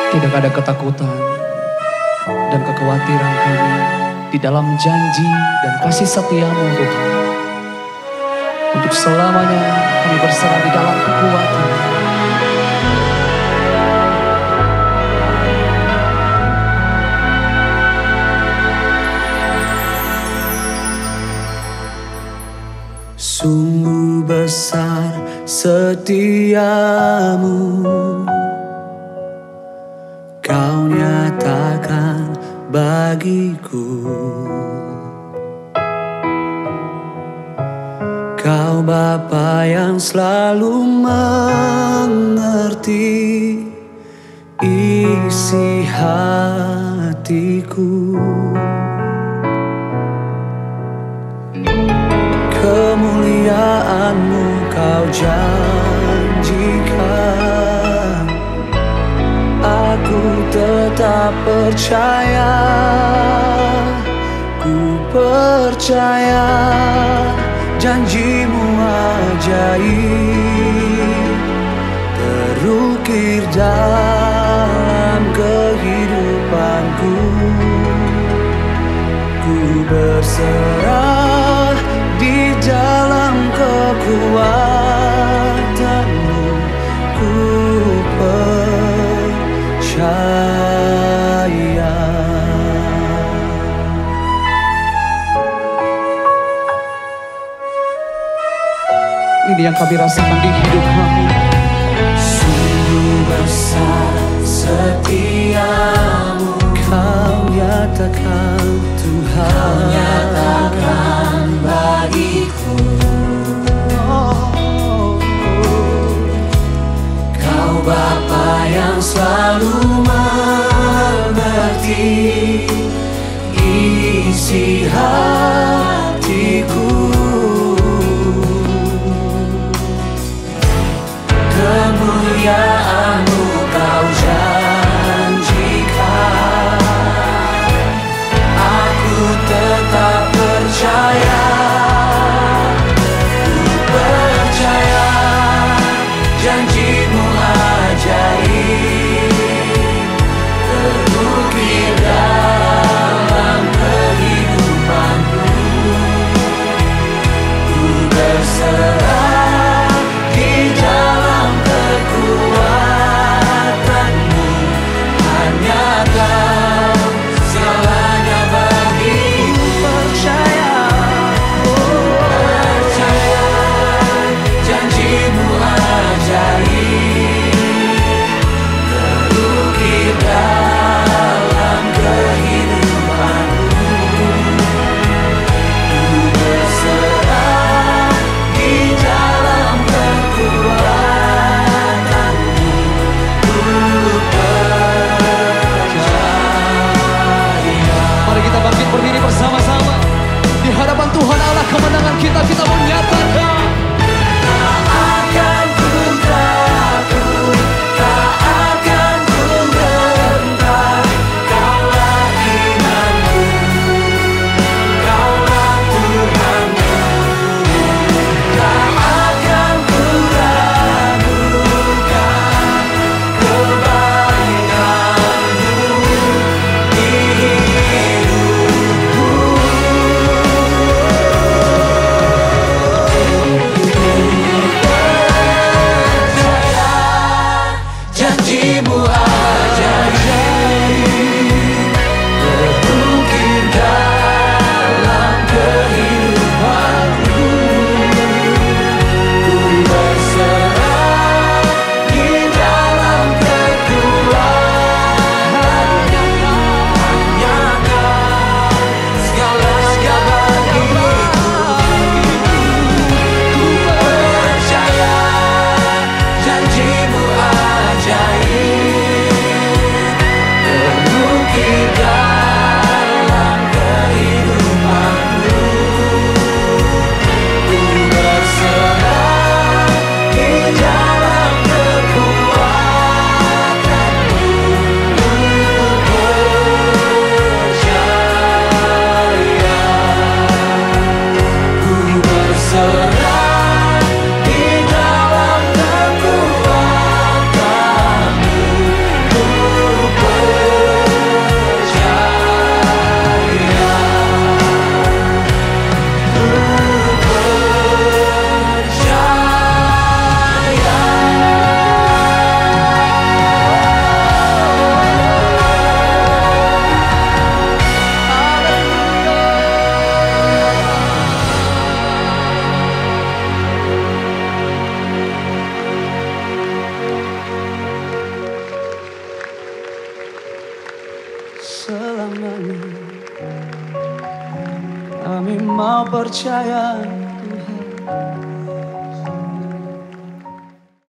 Tidak ada ketakutan dan kekhawatiran kami di dalam janji dan kasih setia-Mu Tuhan. Untuk selamanya kami berserah di dalam kekuatan. Sungguh besar setiamu, Kau nyatakan bagiku. Kau Bapa yang selalu mengerti isi hatiku. Kemuliaan-Mu Kau janjikan, aku tetap percaya, ku percaya janji-Mu ajaib terukir dalam kehidupanku. Ku berserah di dalam kekuatan-Mu, ku percaya. Ini yang kami rasakan di hidup kami. Sungguh besar setiamu, Kau nyatakan Tuhan, Kau nyatakan bagiku. Kau Bapa yang selalu mengerti isi hatiku. Kemuliaan-Mu Kau janjikan, aku tetap percaya, ku percaya janji-Mu ajaib terukir dalam kehidupanku. selamanya. Kami mau percaya Tuhan.